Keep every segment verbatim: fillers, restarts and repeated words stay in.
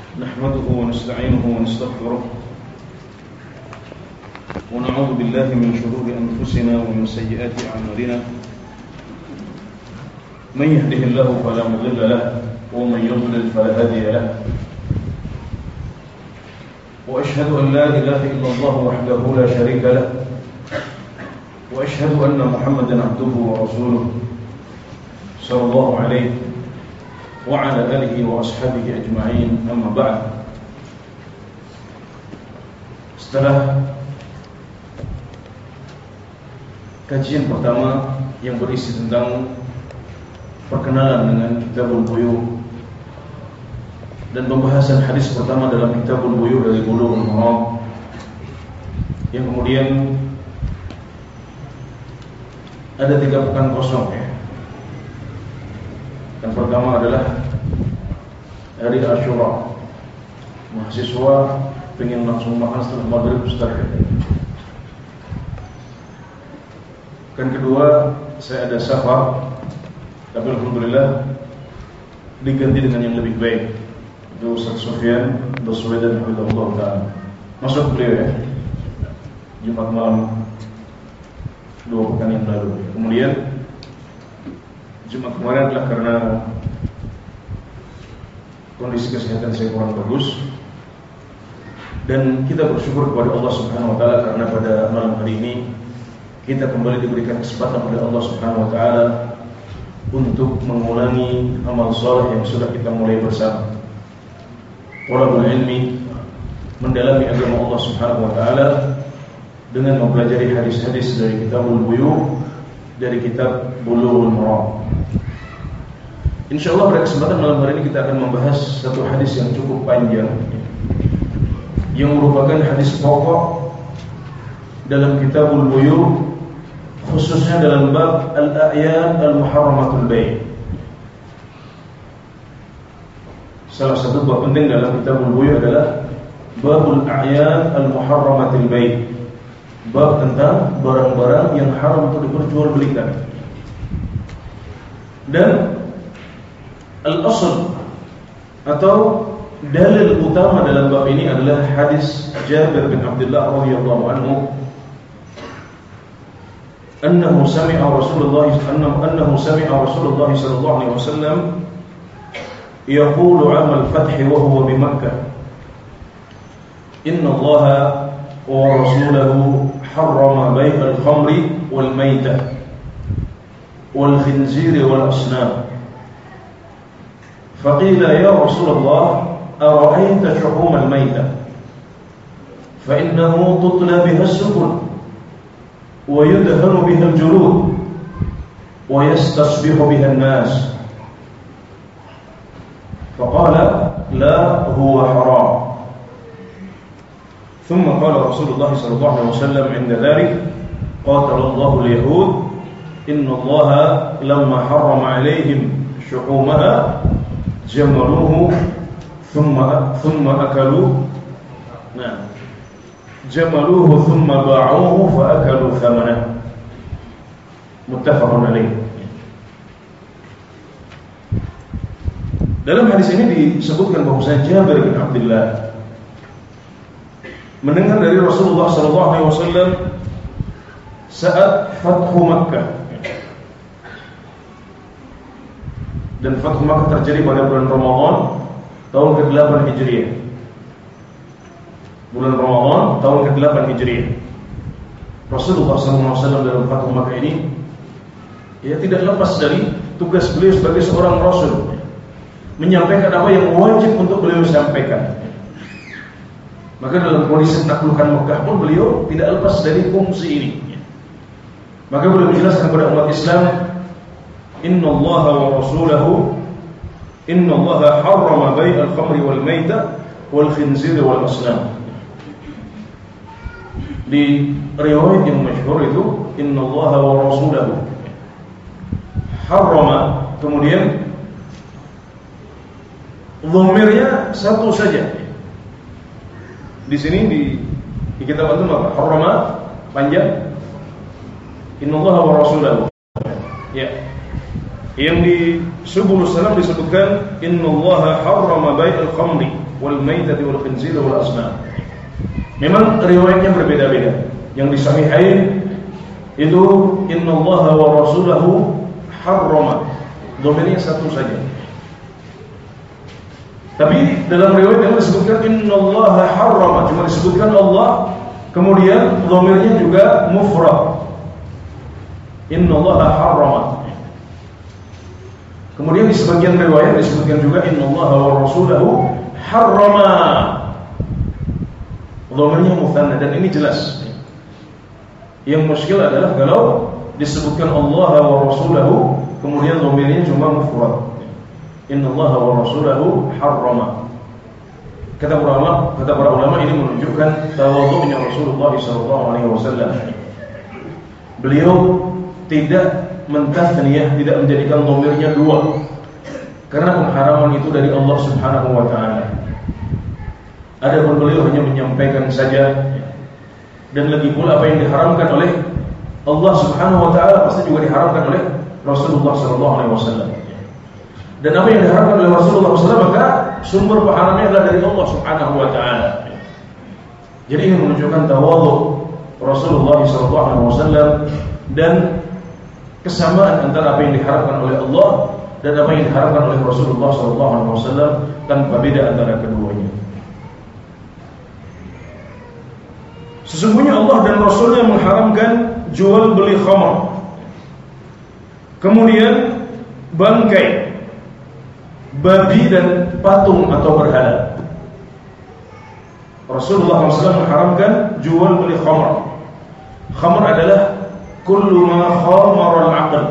نحمده ونستعينه ونستغفره ونعوذ بالله من شرور أنفسنا ومن سيئات أعمالنا من يهده الله فلا مضل له ومن يضلل فلا هادي له وأشهد أن لا إله إلا الله وحده لا شريك له وأشهد أن محمدا عبده ورسوله صلى الله عليه وعلى آله وأصحابه أجمعين. أما بعد. Setelah kajian pertama yang berisi tentang perkenalan dengan Kitabul Buyur dan pembahasan hadis pertama dalam Kitabul Buyur dari Bulughul Maram, yang kemudian ada tiga pekan kosong ya. Yang pertama adalah hari Asyura. Mahasiswa pengen langsung makan setelah maghrib Ustaz. Kan kedua, saya ada safar, tapi alhamdulillah diganti dengan yang lebih baik. Itu Ustaz Sufyan Baswedan hafizahullah taala. Masuk beliau ya, Jumat malam dua pekan yang lalu. Kemudian Jumat kemarin adalah karena kondisi kesehatan saya kurang bagus, dan kita bersyukur kepada Allah Subhanahu wa taala karena pada malam hari ini kita kembali diberikan kesempatan oleh Allah Subhanahu wa taala untuk mengulangi amal saleh yang sudah kita mulai bersama. Thalabul ilmi, mendalami agama Allah Subhanahu wa taala dengan mempelajari hadis-hadis dari Kitabul Buyur, dari kitab Bulughul Maram. Insyaallah pada kesempatan malam hari ini kita akan membahas satu hadis yang cukup panjang, yang merupakan hadis pokok dalam Kitabul Buyur, khususnya dalam bab al-a'yan al-muharramatul bai'. Salah satu bab penting dalam Kitabul Buyur adalah babul a'yan al-muharramatul bai', bab tentang barang-barang yang haram untuk diperjualbelikan. Dan al-asl atau dalil utama dalam bab ini adalah hadis Jabir bin Abdullah radhiyallahu anhu, annahu sami'a Rasulullah annahu sami'a Rasulullah sallallahu alaihi wasallam yaqulu 'amal fath wa huwa bi Makkah, inna Allah wa rasulahu harrama bay' al-khamri wal maytah wal khinzir wal asnam. فقيل يا رسول الله أرأيت شحوم الميتة فإنه تطلى بها السفن ويدهن بها الجلود ويستصبح بها الناس. فقال لا هو حرام. ثم قال رسول الله صلى الله عليه وسلم عند ذلك قاتل الله اليهود إن الله لما حرم عليهم شحومها jamaluhu thumma thumma akalu nah jamaluhu thumma ba'uhu fa akalu thamana. Muttafaqun alaih. Dalam hadis ini disebutkan bahwasanya Jabir bin Abdullah mendengar dari Rasulullah sallallahu alaihi wasallam saat Fathu Makkah. Dan Fathu Makkah terjadi pada bulan Ramadan tahun kedelapan Hijriah. Bulan Ramadan tahun kedelapan Hijriah. Rasulullah sallallahu alaihi wasallam dalam Fathu Makkah ini ya tidak lepas dari tugas beliau sebagai seorang rasul, menyampaikan apa yang wajib untuk beliau sampaikan. Maka dalam kondisi menaklukkan Makkah pun beliau tidak lepas dari fungsi ini. Maka beliau menjelaskan kepada umat Islam, Inna Allah wa rasulahu Inna Allah harrama bay' al-khamri wal mayta wal khinzir wal asnam. Di riwayat yang masyhur itu Inna Allah wa rasulahu harrama, kemudian dhamirnya satu saja. Di sini di, di kitab itu apa? Harrama panjang, Inna Allah wa rasulahu. Ya. Yang di Subul Salam disebutkan innallaha harrama bai'al khamri wal maitati wal khinzir wal asnam. Memang riwayatnya berbeda-beda. Yang di Sahihain itu innallaha wa rasulahu harrama. Dhamirnya satu saja. Tapi dalam riwayat yang disebutkan innallaha harrama, cuma disebutkan Allah, kemudian dhamirnya juga mufrad. Innallaha harrama. Kemudian di sebagian riwayat disebutkan juga innallaha wa rasulahu harrama. Dhamirnya mutsanna, dan ini jelas. Yang muskil adalah kalau disebutkan Allah wa rasulahu kemudian dhamirnya cuma mufrad. Innallaha wa rasulahu harrama. Kata ulama, kata para ulama ini menunjukkan tawadhu'nya Rasulullah sallallahu alaihi wasallam. Beliau tidak mentathniyah, tidak menjadikan dhamirnya dua. Karena pengharaman itu dari Allah Subhanahu wa taala. Adapun beliau hanya menyampaikan saja, dan lagi pula apa yang diharamkan oleh Allah Subhanahu wa taala pasti juga diharamkan oleh Rasulullah sallallahu alaihi wasallam. Dan apa yang diharapkan oleh Rasulullah sallallahu alaihi wasallam maka sumber pahalanya adalah dari Allah Subhanahu wa taala. Jadi ini menunjukkan tawadhu Rasulullah sallallahu alaihi wasallam dan kesamaan antara apa yang diharapkan oleh Allah dan apa yang diharapkan oleh Rasulullah sallallahu alaihi wasallam, tanpa beda antara keduanya. Sesungguhnya Allah dan Rasulnya mengharamkan jual beli khamr, kemudian bangkai, babi dan patung atau berhala. Rasulullah sallallahu alaihi wasallam mengharamkan jual beli khamr. Khamr adalah kullu ma khamara al-aql.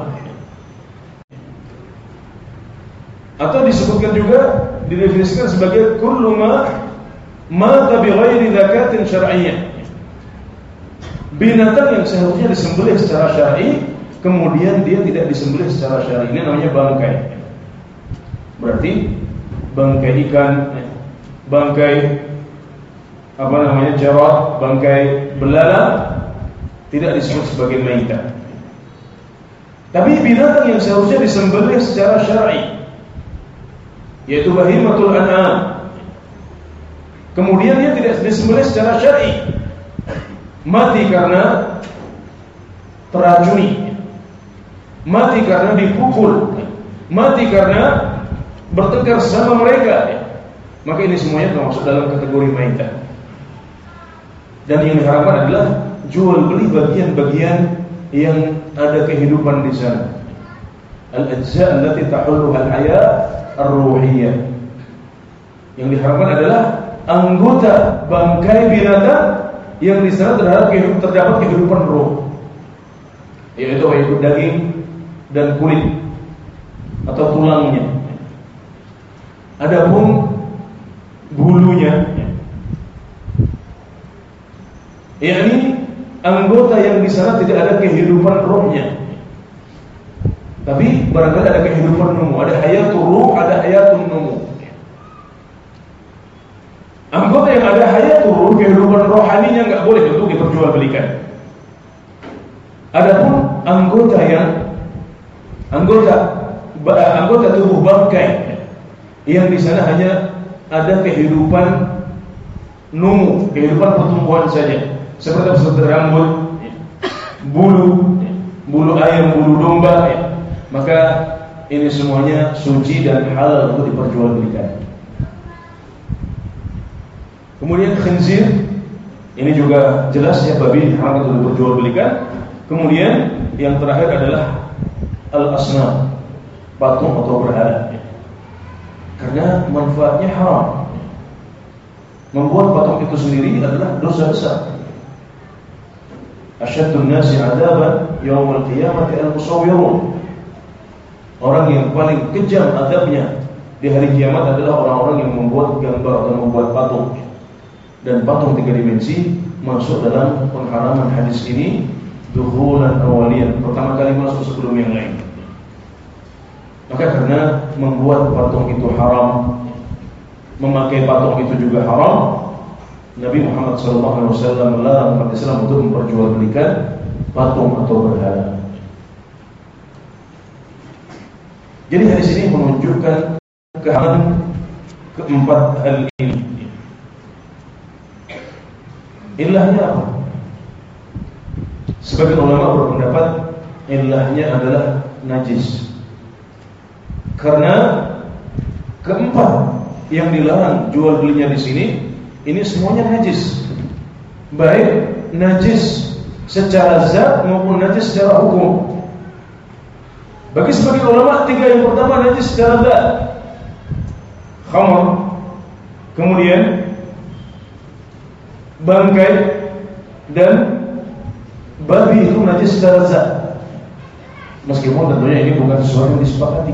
Atau disebutkan juga, didefinisikan sebagai kullu ma mata bi ghairi zakatin syar'iyyah. Binatang yang seharusnya disembelih secara syar'i kemudian dia tidak disembelih secara syar'i, ini namanya bangkai. Berarti bangkai ikan, bangkai apa namanya jarad, bangkai belalang tidak disebut sebagai maitah. Tapi binatang yang seharusnya disembelih secara syar'i, yaitu bahimatul an'am, kemudian dia tidak disembelih secara syar'i, mati karena teracuni, mati karena dipukul, mati karena bertengkar sama mereka, maka ini semuanya termasuk dalam kategori maitah. Dan yang diharapkan adalah jual beli bagian-bagian yang ada kehidupan di sana. Al-ajza' allati tahulluha al-hayat ar-ruhiyyah. Yang diharapkan adalah anggota bangkai binatang yang di sana terdapat kehidupan, terdapat kehidupan roh, yaitu yaitu daging dan kulit atau tulangnya. Adapun bulunya, yakni anggota yang di sana tidak ada kehidupan rohnya, tapi barangkali ada kehidupan numu, ada hayatul ruh, ada hayatul numu. Anggota yang ada hayatul ruh, kehidupan rohaninya enggak boleh untuk diperjualbelikan. Adapun anggota yang anggota anggota tubuh bangkai yang di sana hanya ada kehidupan numu, kehidupan pertumbuhan saja, seperti seperti rambut, bulu, bulu ayam, bulu domba, ya, maka ini semuanya suci dan halal untuk diperjualbelikan. Kemudian khinzir, ini juga jelas ya, babi haram untuk diperjualbelikan. Kemudian yang terakhir adalah al-asnam, patung atau berhala, karena manfaatnya haram. Membuat patung itu sendiri adalah dosa besar. Asyaddun nasi 'adaban yaumil qiyamati al-musawwirun. Orang yang paling kejam adabnya di hari kiamat adalah orang-orang yang membuat gambar atau membuat patung. Dan patung tiga dimensi masuk dalam pengharaman hadis ini dukhulan awaliyan, pertama kali masuk sebelum yang lain. Maka karena membuat patung itu haram, memakai patung itu juga haram, Nabi Muhammad shallallahu alaihi wasallam melarang umat Islam untuk memperjualbelikan patung atau berhala. Jadi hadis ini menunjukkan keharaman keempat hal ini. Ilahnya apa? Sebagian ulama berpendapat ilahnya adalah najis. Karena keempat yang dilarang jual belinya di sini, ini semuanya najis. Baik najis secara zat maupun najis secara hukum. Bagi sebagian ulama, tiga yang pertama najis secara zat, khamr, kemudian bangkai dan babi itu najis secara zat. Meskipun tentunya ini bukan sesuatu yang disepakati.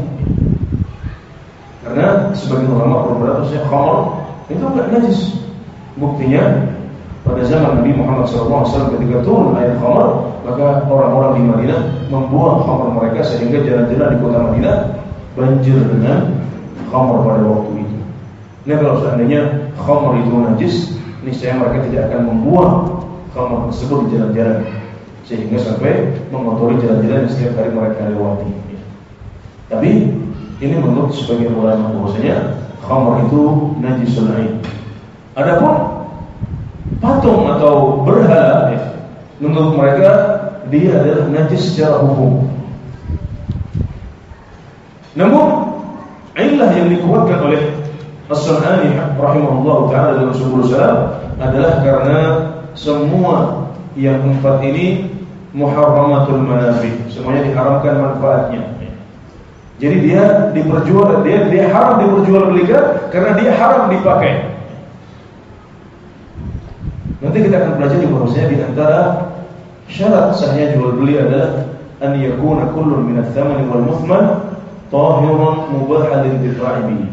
Karena sebagian ulama berpendapat bahwa khamr itu enggak najis. Buktinya pada zaman Nabi Muhammad shallallahu alaihi wasallam ketika turun ayat khamr, maka orang-orang di Madinah membuang khamr mereka sehingga jalan-jalan di kota Madinah banjir dengan khamr pada waktu itu. Nah, kalau seandainya khamr itu najis, niscaya mereka tidak akan membuang khamr tersebut di jalan-jalan sehingga sampai mengotori jalan-jalan yang setiap hari mereka lewati. Tapi ini menurut sebagian ulama bahwasanya khamr itu najisul ain. Adapun patung atau berhala, ya, menurut mereka dia adalah najis secara hukum. Namun illah yang dikuatkan oleh As-Sun'ani rahimahullah ta'ala dalam Subul Salam adalah karena semua yang empat ini muharramatul manafi, semuanya diharamkan manfaatnya. Jadi dia diperjual, dia dia haram diperjualbelikan karena dia haram dipakai. Nanti kita akan belajar bahwasanya di antara syarat sahnya jual beli adalah an yakuna kullun min ats-tsamani wal muthman tahiran mubahan lil-intifa'i bihi.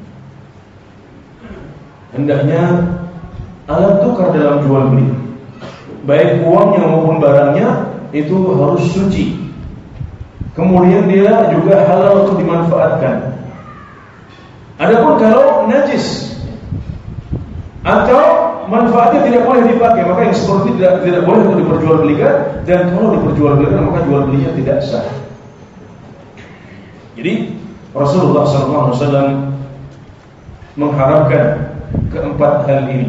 Hendaknya alat tukar dalam jual beli, baik uangnya maupun barangnya, itu harus suci. Kemudian dia juga halal untuk dimanfaatkan. Adapun kalau najis atau manfaatnya tidak boleh dipakai, maka yang seperti itu tidak, tidak boleh untuk diperjualbelikan, dan kalau diperjualbelikan maka jual belinya tidak sah. Jadi Rasulullah shallallahu alaihi wasallam mengharapkan keempat hal ini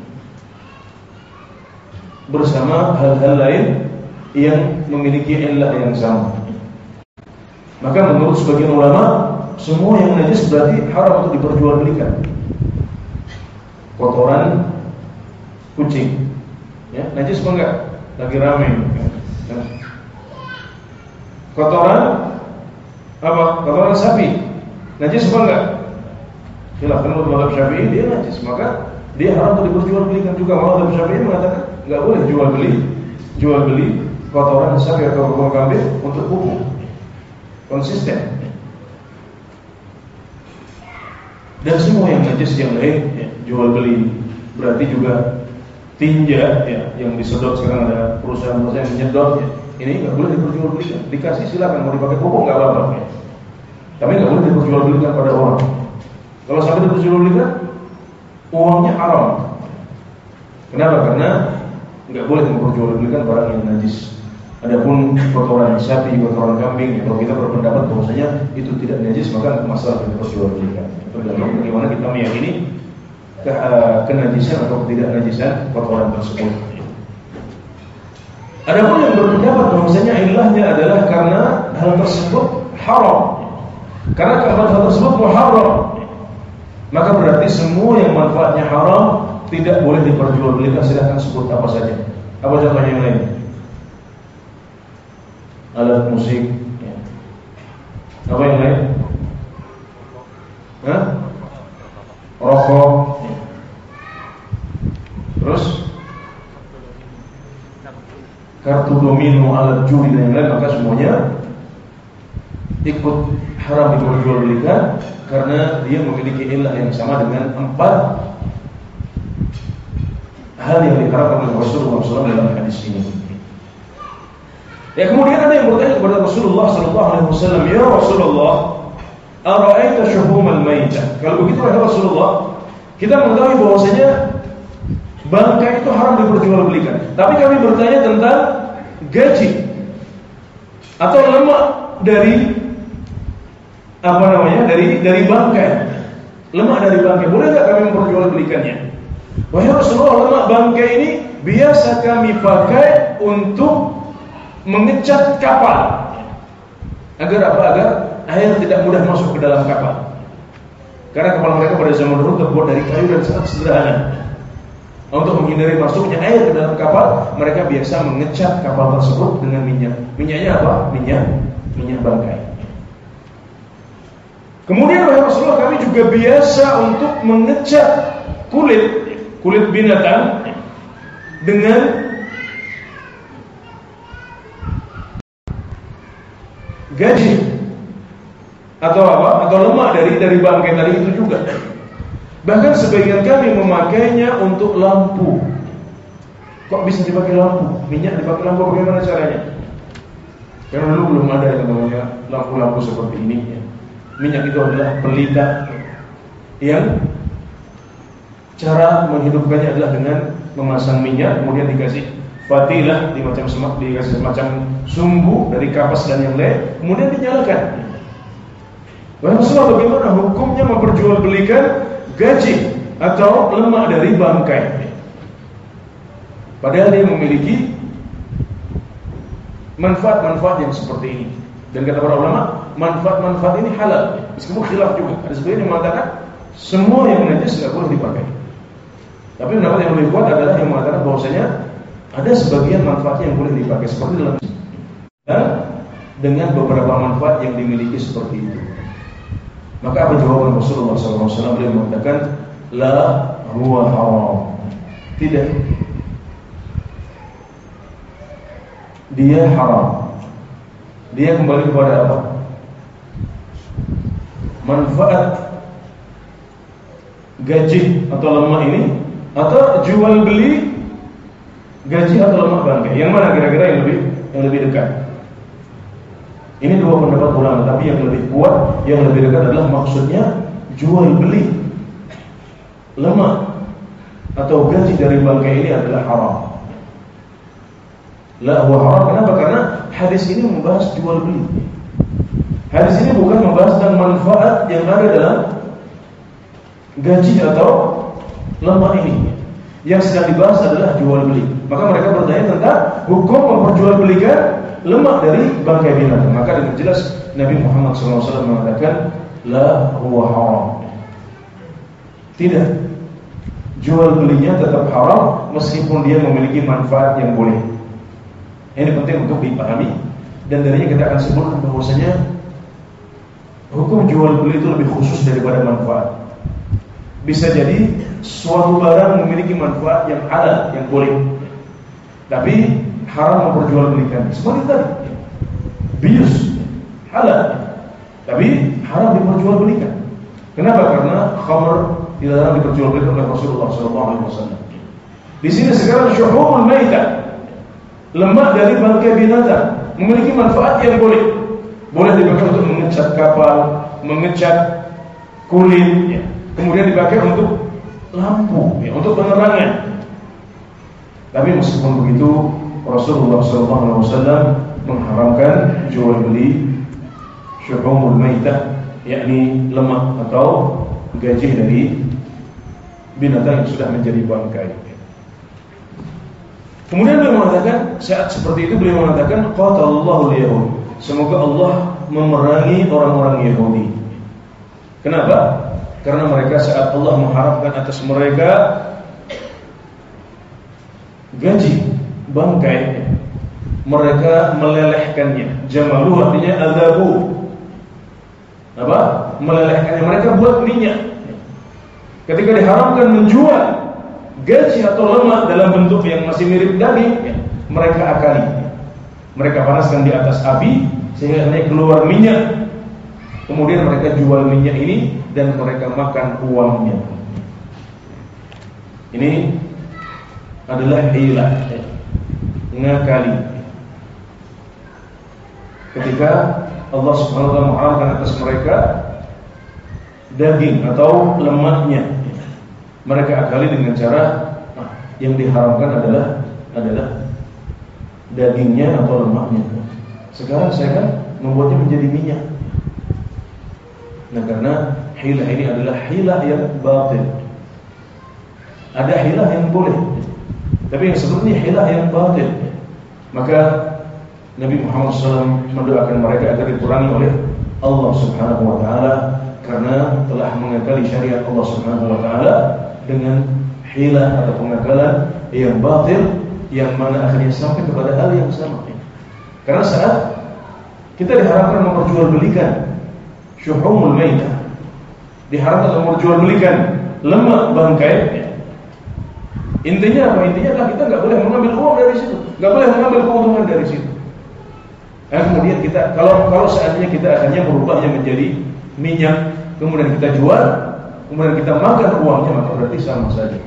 bersama hal-hal lain yang memiliki illah yang sama. Maka menurut sebagian ulama, semua yang najis berarti haram untuk diperjualbelikan. Kotoran kucing, ya, najis apa enggak? Lagi rame. Ya. Kotoran apa? Kotoran sapi, najis apa enggak? Khilafan mazhab Syafi'i, dia najis, maka dia haram untuk diperjualbelikan juga. Mazhab Syafi'i mengatakan enggak boleh jual beli, jual beli kotoran sapi atau kotoran kambing untuk pupuk. Konsisten. Dan semua yang najis yang lain, ya, jual beli. Berarti juga tinja, ya, yang disedot, sekarang ada perusahaan-perusahaan yang menyedot, ya, ini nggak boleh diperjualbelikan. Dikasih silakan, mau dipakai pupuk nggak apa-apa, ya. Tapi nggak boleh diperjualbelikan pada orang. Kalau sampai diperjualbelikan, uangnya haram. Kenapa? Karena nggak boleh diperjualbelikan barang yang najis. Adapun kotoran sapi, kotoran kambing, ya, kalau kita berpendapat bahwasanya itu tidak najis, maka masalah kita perjualbelikan. Tergantung bagaimana kita meyakini ke, uh, kenajisan atau ketidaknajisan kotoran tersebut. Adapun yang berpendapat bahwasanya ilahnya adalah karena hal tersebut haram, karena hal tersebut muharram, maka berarti semua yang manfaatnya haram tidak boleh diperjualbelikan. Silahkan sebut apa saja. Apa contohnya yang lain? Alat musik, ya. Apa yang lain? Hah? Rokok, ya. Terus kartu domino, alat judi dan yang lain, maka semuanya ikut haram diperjualbelikan karena dia memiliki illah yang sama dengan empat hal yang diharapkan oleh Rasulullah shallallahu alaihi wasallam dalam hadis ini. Ya, kemudian ada yang bertanya kepada Rasulullah shallallahu alaihi wasallam, "Ya Rasulullah, ara'aita syuhumal maitah?" Kalau begitu wahai Rasulullah, kita mengetahui bahwasanya bangkai itu haram diperjualbelikan. Tapi kami bertanya tentang gaji atau lemak dari apa namanya dari dari bangkai, lemak dari bangkai. Boleh nggak kami memperjualbelikannya? Wahai Rasulullah, lemak bangkai ini biasa kami pakai untuk mengecat kapal. Agar apa? Agar air tidak mudah masuk ke dalam kapal. Karena kapal mereka pada zaman dulu terbuat dari kayu dan sangat sederhana. Untuk menghindari masuknya air ke dalam kapal, mereka biasa mengecat kapal tersebut dengan minyak. Minyaknya apa? Minyak minyak bangkai. Kemudian wahai Rasulullah, kami juga biasa untuk mengecat kulit kulit binatang dengan gaji atau apa? Atau lemak dari dari bangkai tadi itu juga. Bahkan sebagian kami memakainya untuk lampu. Kok bisa dipakai lampu? Minyak dipakai lampu, bagaimana caranya? Karena dulu belum ada yang namanya lampu-lampu seperti ini ya. Minyak itu adalah pelita yang cara menghidupkannya adalah dengan memasang minyak, kemudian dikasih fatilah, di macam semak, dikasih semacam sumbu dari kapas dan yang lain, kemudian dinyalakan. Rasulullah, bagaimana hukumnya memperjualbelikan gaji atau lemak dari bangkai? Padahal dia memiliki manfaat-manfaat yang seperti ini. Dan kata para ulama, manfaat-manfaat ini halal. Meskipun khilaf juga. Ada sebagian yang mengatakan semua yang najis tidak boleh dipakai. Tapi pendapat yang lebih kuat adalah yang mengatakan bahwasanya ada sebagian manfaat yang boleh dipakai seperti dalam dan dengan beberapa manfaat yang dimiliki seperti itu. Maka apa jawaban Rasulullah shallallahu alaihi wasallam? Beliau mengatakan, la huwa haram. Tidak, dia haram. Dia kembali kepada apa? Manfaat gaji atau lemak ini, atau jual beli gaji atau lemak bangkai. Yang mana kira-kira yang lebih yang lebih dekat? Ini dua pendapat ulama, tapi yang lebih kuat, yang lebih dekat adalah maksudnya jual beli lemak atau gaji dari bangkai ini adalah haram. La huwa haram. Kenapa? Karena hadis ini membahas jual beli. Hadis ini bukan membahas tentang manfaat yang ada dalam gaji atau lemak ini. Yang sedang dibahas adalah jual beli. Maka mereka bertanya tentang hukum memperjualbelikan lemak dari bangkai binatang. Maka dengan jelas Nabi Muhammad shallallahu alaihi wasallam mengatakan, la huwa haram. Tidak, jual belinya tetap haram meskipun dia memiliki manfaat yang boleh. Ini penting untuk dipahami. Dan darinya kita akan sebutkan bahwasanya hukum jual beli itu lebih khusus daripada manfaat. Bisa jadi suatu barang memiliki manfaat yang halal, yang boleh, tapi haram memperjualbelikan. Seperti tadi, bius halal, tapi haram diperjualbelikan. Kenapa? Karena khamr dilarang diperjualbelikan oleh Rasulullah shallallahu alaihi wasallam. Di sini sekarang syuhumul maitah, lemak dari bangkai binatang, memiliki manfaat yang boleh. Boleh dipakai untuk mengecat kapal, mengecat kulit, ya. Kemudian dipakai untuk lampu, ya, untuk penerangan. Tapi meskipun begitu, Rasulullah shallallahu alaihi wasallam mengharamkan jual beli syuhumul maitah, yakni lemak atau gaji dari binatang yang sudah menjadi bangkai. Kemudian beliau mengatakan, saat seperti itu beliau mengatakan, qatalallahu al-yahud, semoga Allah memerangi orang-orang Yahudi. Kenapa? Karena mereka saat Allah mengharapkan atas mereka gaji bangkai, mereka melelehkannya. Jamalu artinya azabu. Apa? Melelehkannya. Mereka buat minyak. Ketika diharamkan menjual gaji atau lemak dalam bentuk yang masih mirip daging, ya, mereka akali. Mereka panaskan di atas api sehingga naik keluar minyak. Kemudian mereka jual minyak ini dan mereka makan uangnya. Ini adalah hilah, ya, ngakali. Ketika Allah subhanahu wa taala mengharamkan atas mereka daging atau lemaknya, mereka akali dengan cara, nah, yang diharamkan adalah adalah dagingnya atau lemaknya. Sekarang saya kan membuatnya menjadi minyak. Nah, karena hilah ini adalah hilah yang batil. Ada hilah yang boleh, tapi yang sebenarnya hilah yang batil. Maka Nabi Muhammad shallallahu alaihi wasallam mendoakan mereka agar diperangi oleh Allah Subhanahu wa taala, karena telah mengakali syariat Allah Subhanahu wa taala dengan hilah atau pengakalan yang batil, yang mana akhirnya sampai kepada hal yang sama. Karena saat kita diharapkan memperjualbelikan syuhumul maitah, diharapkan memperjualbelikan lemak bangkai, intinya apa? Intinya adalah kita nggak boleh mengambil uang dari situ, nggak boleh mengambil keuntungan dari situ. Nah, kemudian kita kalau kalau seandainya kita akhirnya merubahnya menjadi minyak, kemudian kita jual, kemudian kita makan uangnya, maka berarti sama saja.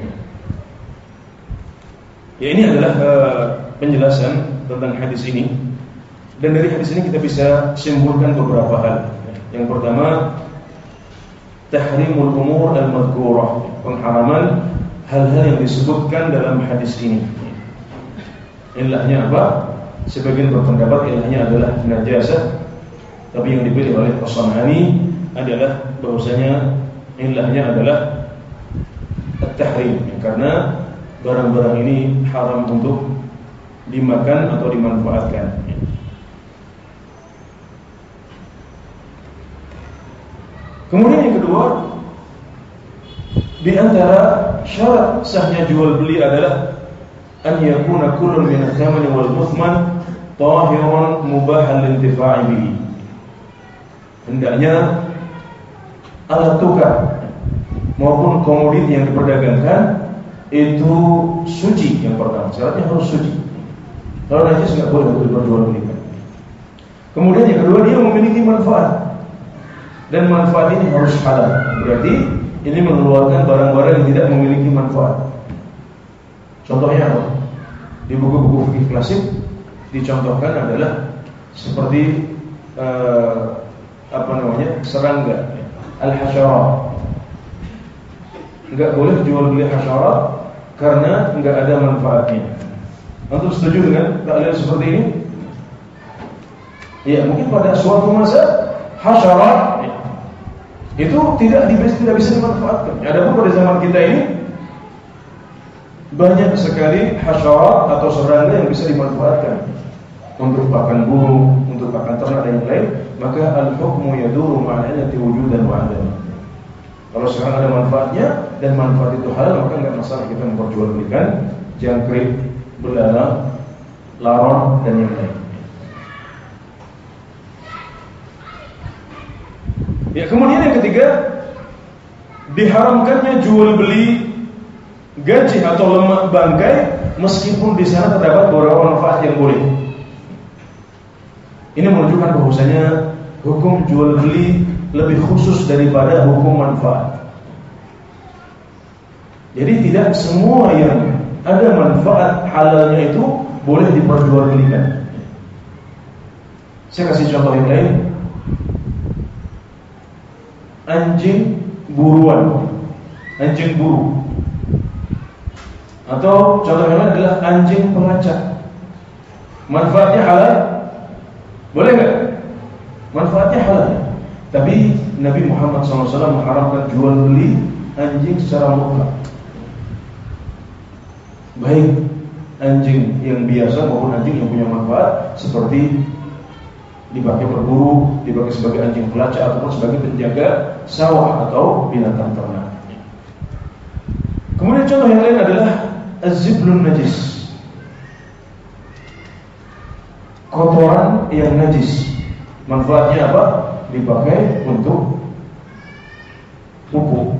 Ya, ini adalah uh, penjelasan tentang hadis ini. Dan dari hadis ini kita bisa simpulkan beberapa hal. Yang pertama, tahrimul umur al-madhkurah, pengharaman hal-hal yang disebutkan dalam hadis ini. Ilahnya apa? Sebagian berpendapat ilahnya adalah najasah, tapi yang dipilih oleh As-San'ani adalah bahwasanya ilahnya adalah at-tahrim, karena barang-barang ini haram untuk dimakan atau dimanfaatkan. Kemudian yang kedua, di antara syarat sahnya jual beli adalah an yakuna kullun min al-thamani wal muthman tahiran mubahan lintifa'i bihi. Hendaknya alat tukar maupun komoditi yang diperdagangkan itu suci. Yang pertama, syaratnya harus suci. Kalau najis nggak boleh untuk diperjualbelikan. Kemudian yang kedua, dia memiliki manfaat, dan manfaat ini harus halal. Berarti ini mengeluarkan barang-barang yang tidak memiliki manfaat. Contohnya apa? Di buku-buku fikih klasik dicontohkan adalah seperti uh, apa namanya, serangga, al-hasyarat. Enggak boleh jual beli hasyarat karena enggak ada manfaatnya. Antum setuju dengan keadaan seperti ini? Ya, mungkin pada suatu masa hasyarat itu tidak tidak bisa dimanfaatkan. Adapun pada zaman kita ini banyak sekali hasyarat atau serangga yang bisa dimanfaatkan untuk pakan burung, untuk pakan ternak dan yang lain. Maka al-hukmu yaduru ma'al-'illati wujudan wa 'adaman. Kalau sekarang ada manfaatnya dan manfaat itu halal, maka enggak masalah kita memperjualbelikan jangkrik, belalang, laron dan yang lain. Ya, kemudian yang ketiga, diharamkannya jual beli gaji atau lemak bangkai meskipun di sana terdapat beberapa manfaat yang boleh. Ini menunjukkan bahwasanya hukum jual beli lebih khusus daripada hukum manfaat. Jadi tidak semua yang ada manfaat halalnya itu boleh diperjualbelikan. Saya kasih contoh yang lain. Anjing buruan, anjing buru, atau contoh yang lain adalah anjing pelacak. Manfaatnya halal, boleh nggak? Manfaatnya halal. Tapi Nabi Muhammad shallallahu alaihi wasallam mengharamkan jual beli anjing secara mutlak, baik anjing yang biasa maupun anjing yang punya manfaat, seperti dipakai berburu, dipakai sebagai anjing pelacak ataupun sebagai penjaga sawah atau binatang ternak. Kemudian contoh yang lain adalah az-ziblun najis, kotoran yang najis. Manfaatnya apa? Dipakai untuk pupuk,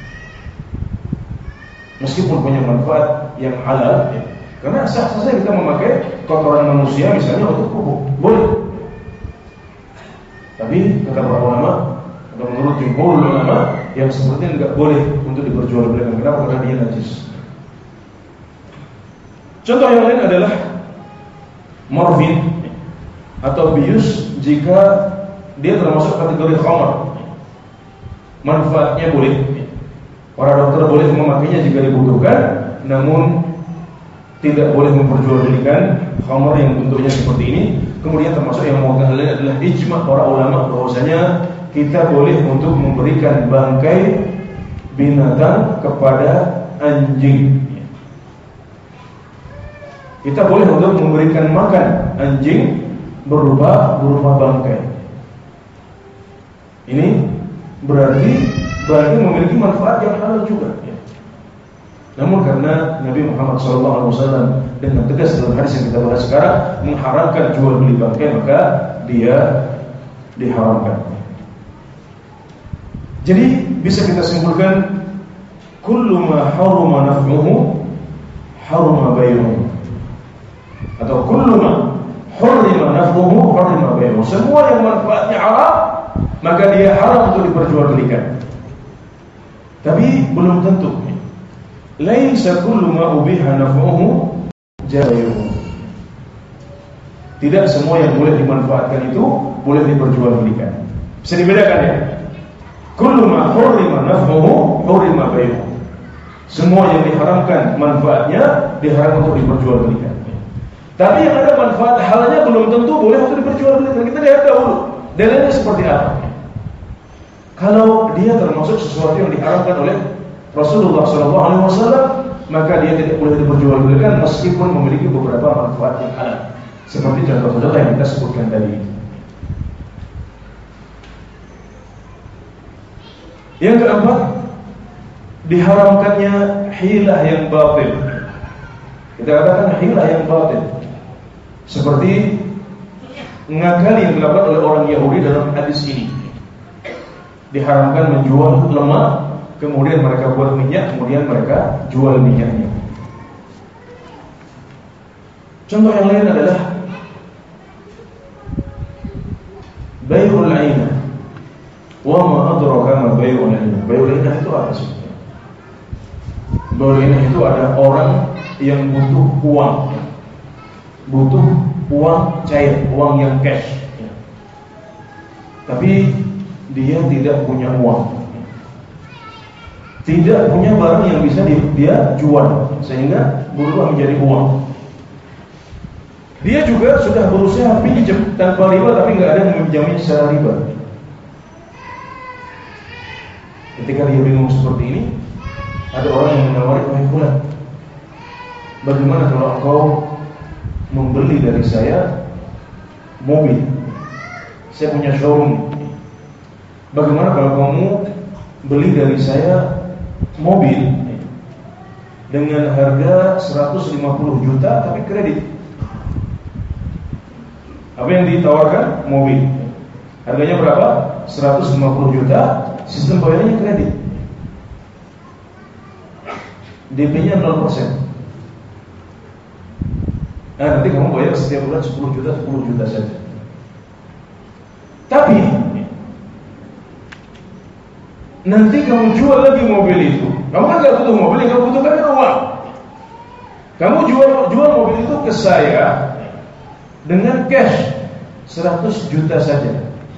meskipun punya manfaat yang halal, ya. Karena sah-sah saja kita memakai kotoran manusia misalnya untuk pupuk, boleh. Tapi kata para ulama, atau menurut jumhur ulama, yang seperti enggak boleh untuk diperjualbelikan. Kenapa? Karena dia najis. Contoh yang lain adalah morfin atau bius jika dia termasuk kategori khamar. Manfaatnya boleh, para dokter boleh memakainya jika dibutuhkan, namun tidak boleh memperjualbelikan khamar yang bentuknya seperti ini. Kemudian termasuk yang mewakili adalah ijma para ulama bahwasanya kita boleh untuk memberikan bangkai binatang kepada anjing. Kita boleh untuk memberikan makan anjing berupa berupa bangkai. Ini berarti berarti memiliki manfaat yang halal juga. Namun karena Nabi Muhammad shallallahu alaihi wasallam dengan tegas dalam hadis yang kita bahas sekarang mengharamkan jual beli bangkai, maka dia diharamkan. Jadi bisa kita simpulkan, kullu ma haruma naf'uhu haruma bay'uhu, atau kullu ma hurrima naf'uhu hurrima bay'uhu. Semua yang manfaatnya haram maka dia haram untuk diperjualbelikan. Tapi belum tentu. Laisa kullu ma ubiha naf'uhu jayuhu. Tidak semua yang boleh dimanfaatkan itu boleh diperjualbelikan. Bisa dibedakan ya. Kullu ma hurrima naf'uhu hurrima bay'uhu. Semua yang diharamkan manfaatnya diharam untuk diperjualbelikan. Tapi yang ada manfaat halalnya belum tentu boleh untuk diperjualbelikan. Kita lihat dahulu dalilnya seperti apa. Kalau dia termasuk sesuatu yang diharamkan oleh Rasulullah shallallahu alaihi wasallam, maka dia tidak boleh diperjualbelikan meskipun memiliki beberapa manfaat yang halal. Seperti contoh-contoh yang kita sebutkan tadi. Yang keempat, diharamkannya hilah yang batil. Kita katakan hilah yang batil, seperti ngakali yang dilakukan oleh orang Yahudi dalam hadis ini. Diharamkan menjual lemak, kemudian mereka buat minyak, kemudian mereka jual minyaknya. Contoh yang lain adalah bai'ul 'ainah. Wa ma adraka ma bai'ul 'ainah. Bai'ul 'ainah itu apa sih? Bai'ul 'ainah itu ada orang yang butuh uang. Butuh uang cair, uang yang cash. Tapi dia tidak punya uang, tidak punya barang yang bisa dia jual sehingga berubah menjadi uang. Dia juga sudah berusaha pinjam tanpa riba, tapi nggak ada yang meminjamnya secara riba. Ketika dia bingung seperti ini, ada orang yang menawari, "Wahai fulan, bagaimana kalau engkau membeli dari saya mobil? Saya punya showroom. Bagaimana kalau kamu beli dari saya mobil dengan harga seratus lima puluh juta tapi kredit?" Apa yang ditawarkan? Mobil. Harganya berapa? seratus lima puluh juta, sistem bayarnya kredit. D P-nya nol persen. Nah, nanti kamu bayar setiap bulan sepuluh juta, sepuluh juta saja. Tapi nanti kamu jual lagi mobil itu. Kamu kan gak butuh mobil, yang kamu butuhkan kan uang. Kamu jual jual mobil itu ke saya dengan cash seratus juta saja.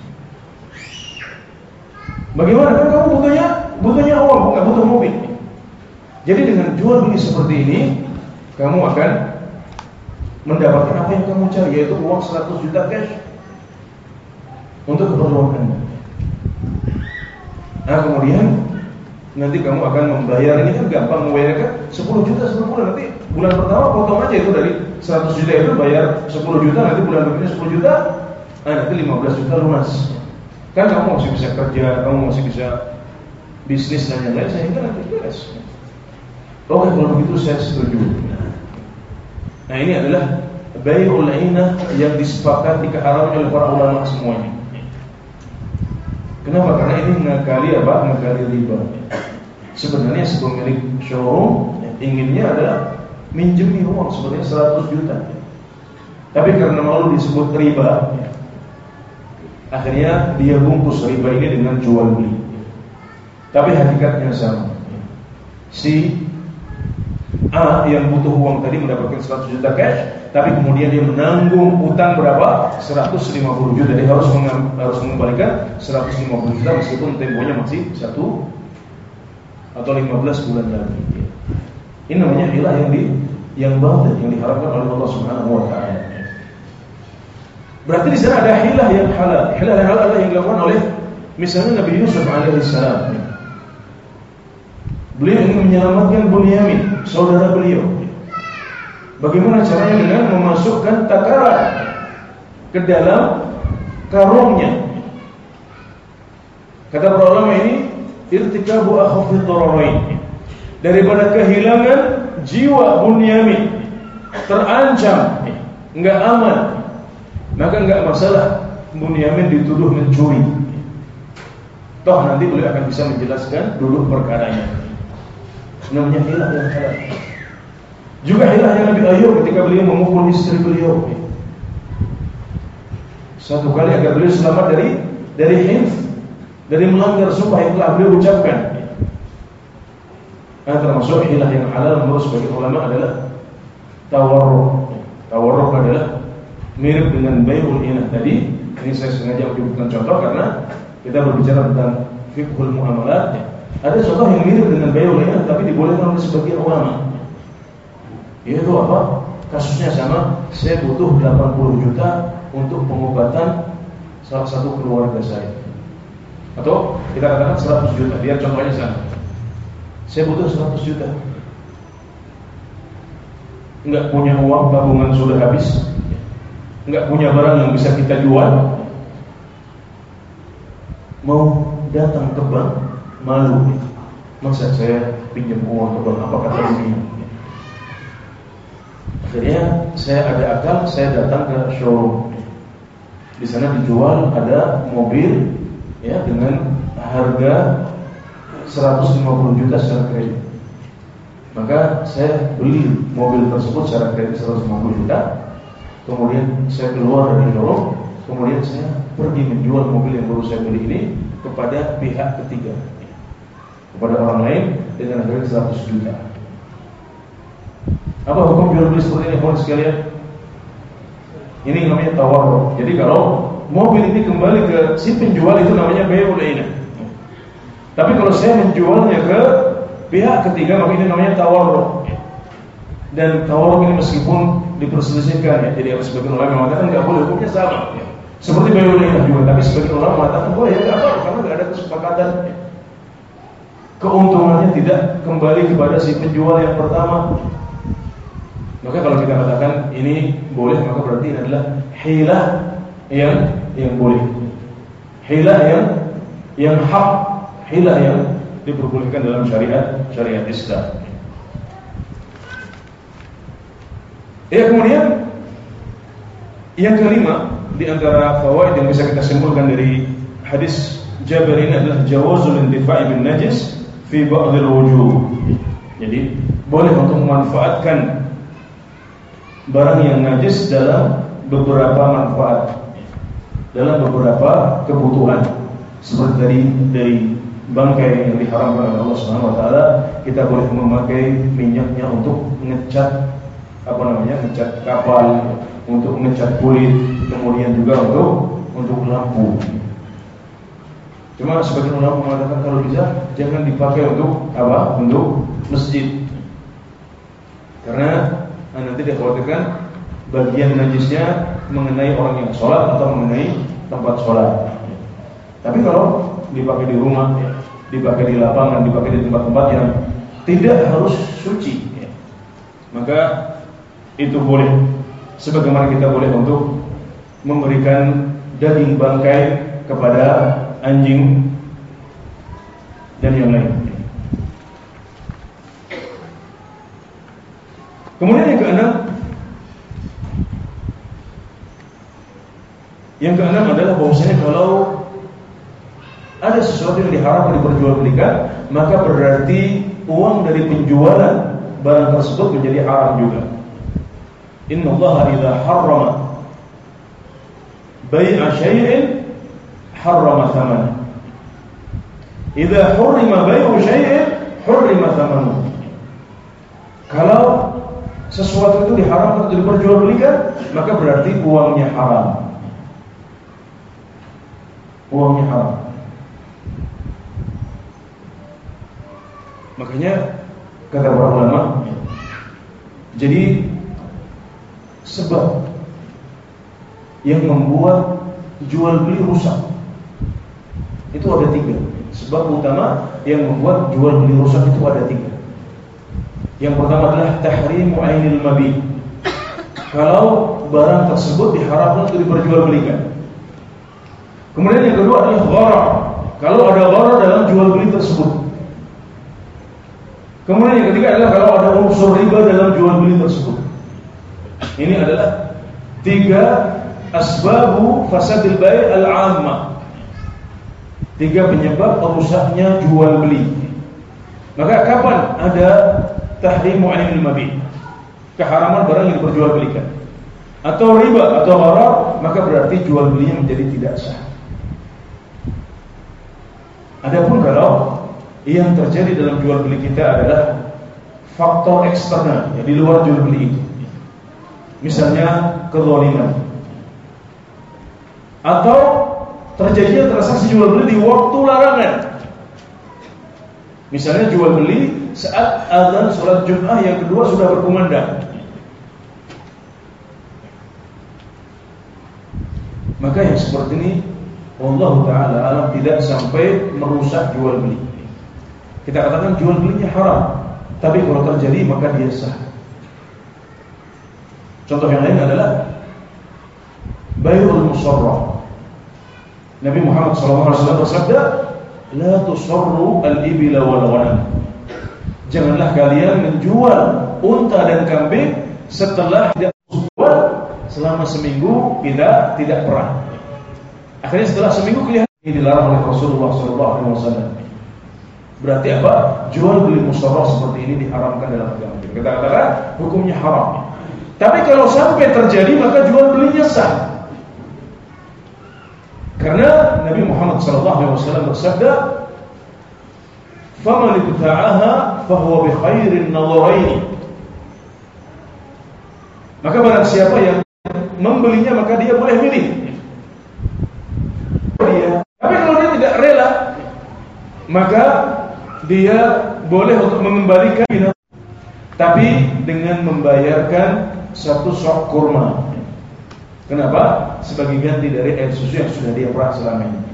Bagaimana? Kan kamu butuhnya butuhnya uang, bukan butuh mobil. Jadi dengan jual beli seperti ini, kamu akan mendapatkan apa yang kamu cari, yaitu uang seratus juta cash untuk keperluan Anda. Nah, kemudian nanti kamu akan membayar, ini kan gampang membayarkan sepuluh juta sepuluh bulan. Nanti bulan pertama potong aja itu dari seratus juta itu bayar sepuluh juta, nanti bulan berikutnya sepuluh juta, nah nanti lima belas juta lunas. Kan kamu masih bisa kerja, kamu masih bisa bisnis dan yang lain, sehingga nanti beres. Oke, kalau begitu saya setuju. Nah, ini adalah bai'ul 'ainah yang disepakati keharaman oleh para ulama semuanya. Kenapa? Karena ini ngakali apa? Ngakali riba. Sebenarnya si pemilik showroom inginnya adalah minjemi uang sebenarnya seratus juta. Tapi karena malu disebut riba, akhirnya dia bungkus riba ini dengan jual beli. Tapi hakikatnya sama. Si A yang butuh uang tadi mendapatkan seratus juta cash, tapi kemudian dia menanggung utang berapa? seratus lima puluh juta. Dia harus mengam, harus mengembalikan seratus lima puluh juta meskipun temponya masih satu atau lima belas bulan lagi. Ini namanya hilah yang di yang batil, yang diharapkan oleh Allah Subhanahu wa taala. Berarti di sana ada hilah yang halal. Hilah yang halal yang dilakukan oleh Misalnya Nabi Yusuf alaihissalam, beliau ingin menyelamatkan Bunyamin, saudara beliau. Bagaimana caranya? Dengan memasukkan takaran ke dalam karungnya. Kata para ulama ini, irtikabu akhafid dararain, daripada kehilangan jiwa Bunyamin, terancam, enggak aman, maka enggak masalah Bunyamin dituduh mencuri. Toh nanti beliau akan bisa menjelaskan dulu perkaranya. Namanya hilah yang halal. Juga hilahnya Nabi Ayub ketika beliau memukul istri beliau. Satu kali agar beliau selamat dari dari hinf, dari melanggar sumpah yang telah beliau ucapkan. Nah, termasuk hilah yang halal menurut sebagian ulama adalah tawarruk. Tawarruk adalah mirip dengan bai'ul inah tadi. Ini saya sengaja menyebutkan contoh karena kita berbicara tentang fiqhul muamalat. Ada contoh yang mirip dengan bai'ul inah tapi dibolehkan oleh sebagian ulama. Yaitu apa? Kasusnya sama, saya butuh delapan puluh juta untuk pengobatan salah satu keluarga saya. Atau kita katakan seratus juta, biar contohnya sama. Saya butuh seratus juta. Enggak punya uang, tabungan sudah habis. Enggak punya barang yang bisa kita jual. Mau datang ke bank, malu. Masa saya pinjam uang ke bank, apa kata dunia? Akhirnya saya ada akal, saya datang ke showroom. Di sana dijual ada mobil ya dengan harga seratus lima puluh juta secara kredit. Maka saya beli mobil tersebut secara kredit seratus lima puluh juta. Kemudian saya keluar dari showroom, kemudian saya pergi menjual mobil yang baru saya beli ini kepada pihak ketiga, kepada orang lain dengan harga seratus juta. Apa hukum jual beli seperti ini, kawan sekalian? Ini namanya tawarruk. Jadi kalau mobil ini kembali ke si penjual itu namanya bai'ul inah. Tapi kalau saya menjualnya ke pihak ketiga, maka ini namanya tawarruk. Dan tawarruk ini meskipun diperselisihkan ya, jadi ada sebagian ulama mengatakan nggak boleh, hukumnya sama. Ya. Seperti bai'ul inah juga, tapi sebagian ulama mengatakan boleh, ya nggak apa-apa karena nggak ada kesepakatan. Ya. Keuntungannya tidak kembali kepada si penjual yang pertama. Maka kalau kita katakan ini boleh, maka berarti ini adalah hilah yang yang boleh, hilah yang yang hak, hilah yang diperbolehkan dalam syariat syariat Islam. Ya, kemudian yang kelima di antara fawaid yang bisa kita simpulkan dari hadis Jabir ini adalah jawazul intifa'i bin najis fi ba'dil wujuh. Jadi boleh untuk memanfaatkan barang yang najis dalam beberapa manfaat, dalam beberapa kebutuhan. Seperti tadi dari bangkai yang diharamkan oleh Allah Subhanahu wa taala, kita boleh memakai minyaknya untuk ngecat apa namanya? ngecat kapal, untuk ngecat kulit, kemudian juga untuk untuk lampu. Cuma sebagian ulama mengatakan kalau bisa jangan dipakai untuk apa? Untuk masjid. Karena nah, nanti dikhawatirkan bagian najisnya mengenai orang yang sholat atau mengenai tempat sholat. Tapi kalau dipakai di rumah, ya, dipakai di lapangan, dipakai di tempat-tempat yang tidak harus suci, ya, maka itu boleh. Sebagaimana kita boleh untuk memberikan daging bangkai kepada anjing dan yang lain. Kemudian yang keenam, yang keenam adalah bahwasanya kalau ada sesuatu yang diharamkan diperjualbelikan, maka berarti uang dari penjualan barang tersebut menjadi haram juga. Inna Allah idza harrama bai'a syai'in harrama thamana. Idza hurrima bai'u syai'in hurrima thamanu. Kalau sesuatu itu diharamkan untuk diperjualbelikan, maka berarti uangnya haram. Uangnya haram. Makanya kata para ulama, jadi sebab yang membuat jual beli rusak Itu ada tiga. Sebab utama yang membuat jual beli rusak itu ada tiga. Yang pertama adalah tahrimu ainil mabi. Kalau barang tersebut diharamkan untuk diperjualbelikan. Kemudian yang kedua adalah gharar. Kalau ada gharar dalam jual beli tersebut. Kemudian yang ketiga adalah kalau ada unsur riba dalam jual beli tersebut. Ini adalah tiga asbabu fasadil bai' al-'ammah. Tiga penyebab rusaknya jual beli. Maka kapan ada tahrimu 'ainil mabi'? Keharaman barang yang diperjualbelikan. Atau riba atau gharar, maka berarti jual belinya menjadi tidak sah. Adapun kalau yang terjadi dalam jual beli kita adalah faktor eksternal, ya, di luar jual beli itu. Misalnya kezaliman. Atau terjadinya transaksi jual beli di waktu larangan. Misalnya jual beli saat azan sholat Jumat yang kedua sudah berkumandang. Maka yang seperti ini Allah Ta'ala alam tidak sampai merusak jual beli. Kita katakan jual belinya haram, tapi kalau terjadi maka dia sah. Contoh yang lain adalah bai'ul musarrah. Nabi Muhammad shallallahu alaihi wasallam bersabda, la tusarru al-ibila wal ghanam. Janganlah kalian menjual unta dan kambing setelah tidak jual selama seminggu tidak tidak perah. Akhirnya setelah seminggu kelihatan ini dilarang oleh Rasulullah shallallahu alaihi wasallam. Berarti apa? Jual beli musarrah seperti ini diharamkan dalam agama. Kita katakan hukumnya haram. Tapi kalau sampai terjadi maka jual belinya sah. Karena Nabi Muhammad shallallahu alaihi wasallam bersabda, "Faman ibta'aha fahuwa bi khairin nadharain." Maka barang siapa yang membelinya maka dia boleh milih. Dia. Tapi kalau dia tidak rela, maka dia boleh untuk mengembalikan, tapi dengan membayarkan satu sok kurma. Kenapa? Sebagai ganti dari air susu yang sudah dia perah selama ini.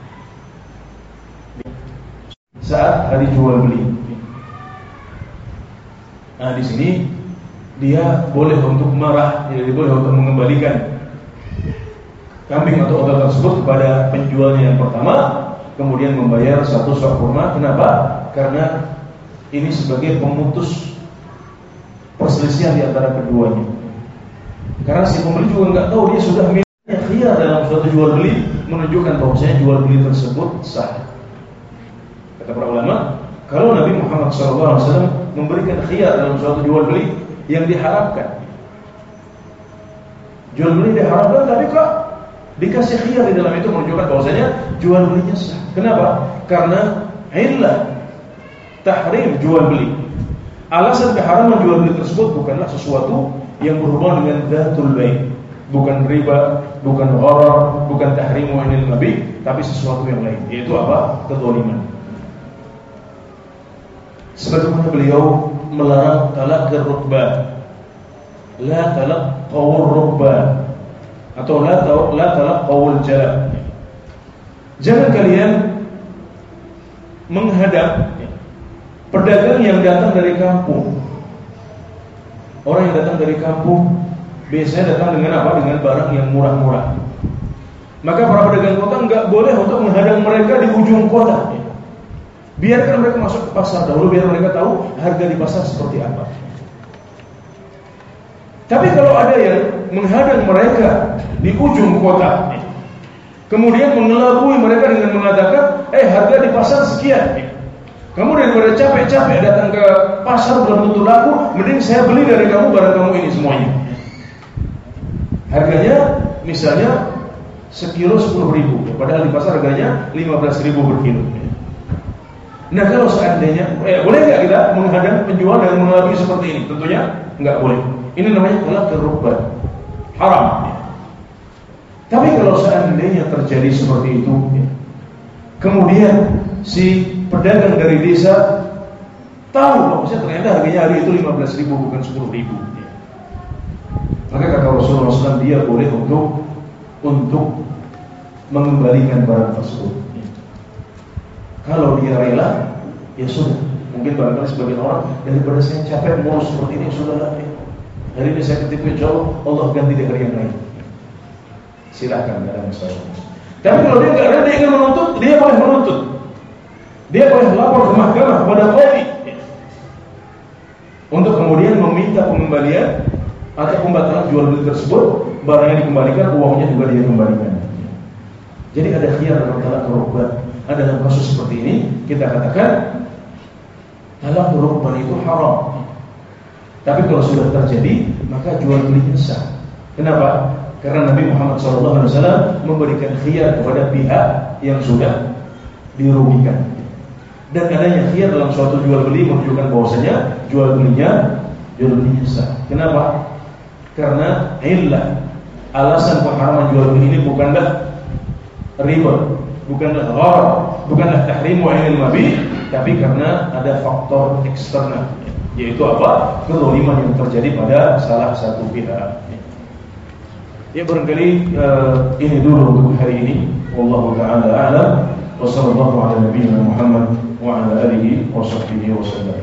Saat hari jual beli. Nah, di sini dia boleh untuk marah, dia boleh untuk mengembalikan kambing atau unta tersebut kepada penjualnya yang pertama, kemudian membayar satu sok kurma. Kenapa? Karena ini sebagai pemutus perselisihan di antara keduanya. Karena si pembeli juga nggak tahu, dia sudah milih khiyar dalam suatu jual beli, menunjukkan bahwasanya jual beli tersebut sah. Kata para ulama, kalau Nabi Muhammad shallallahu alaihi wasallam memberikan khiyar dalam suatu jual beli yang diharapkan, jual beli diharapkan, tapi kok dikasih khiyar di dalam itu, menunjukkan bahwasanya jual belinya sah. Kenapa? Karena illah tahrim jual beli. Alasan keharaman jual beli tersebut bukanlah sesuatu yang berhubungan dengan dhatul bai', bukan riba, bukan gharar, bukan tahrimu 'ainil mabi', tapi sesuatu yang lain, yaitu apa? Kezaliman. Sebagaimana beliau melarang talaq ar-rukban, la talaq qawl rukban, atau la la talaq qawl jalab. Jangan kalian menghadap pedagang yang datang dari kampung. Orang yang datang dari kampung biasanya datang dengan apa? Dengan barang yang murah-murah. Maka para pedagang kota enggak boleh untuk menghadang mereka di ujung kota. Biarkan mereka masuk ke pasar dahulu, biar mereka tahu harga di pasar seperti apa. Tapi kalau ada yang menghadang mereka di ujung kota, kemudian mengelabui mereka dengan mengatakan, eh harga di pasar sekian, kamu daripada capek-capek datang ke pasar belum tentu laku, mending saya beli dari kamu barang kamu ini semuanya. Harganya misalnya sekilo sepuluh ribu, padahal di pasar harganya lima belas ribu per kilo. Nah kalau seandainya, eh, boleh nggak kita menghadang penjual dengan mengelabui seperti ini? Tentunya nggak boleh. Ini namanya talaq ar-rukban, haram. Tapi kalau seandainya terjadi seperti itu, kemudian si pedagang dari desa tahu bahwa ternyata harganya hari itu lima belas ribu bukan sepuluh ribu, maka kata Rasulullah shallallahu alaihi wasallam dia boleh untuk untuk mengembalikan barang tersebut. Kalau dia rela, ya sudah. Mungkin barangkali sebagian orang, daripada saya capek ngurus seperti ini, sudahlah. Hari ini saya ketipu jauh, Allah ganti di hari yang lain. Silahkan, tidak ada masalah. Tapi kalau dia nggak rela, dia ingin menuntut, dia boleh menuntut. Dia boleh lapor ke mahkamah kepada qadhi untuk kemudian meminta pengembalian atau pembatalan jual beli tersebut. Barangnya dikembalikan, uangnya juga dia kembalikan. Jadi ada khiyar dalam talak rukban. Ada dalam kasus seperti ini kita katakan talak rukban itu haram. Tapi kalau sudah terjadi maka jual belinya sah. Kenapa? Karena Nabi Muhammad shallallahu alaihi wasallam memberikan khiyar kepada pihak yang sudah dirugikan. Dan adanya khiyar dalam suatu jual beli menunjukkan bahwasanya jual belinya jual belinya sah. Kenapa? Karena illah, alasan pengharaman jual beli ini bukanlah riba, bukanlah gharar, bukanlah tahrim wa ilal mabih, tapi karena ada faktor eksternal, yaitu apa? Kezaliman yang terjadi pada salah satu pihak. Ya barangkali uh, ini dulu untuk hari ini. Wallahu taala a'lam. Wa sallallahu ala nabiyyina Muhammad wa ala alihi wa sahbihi wa sallam.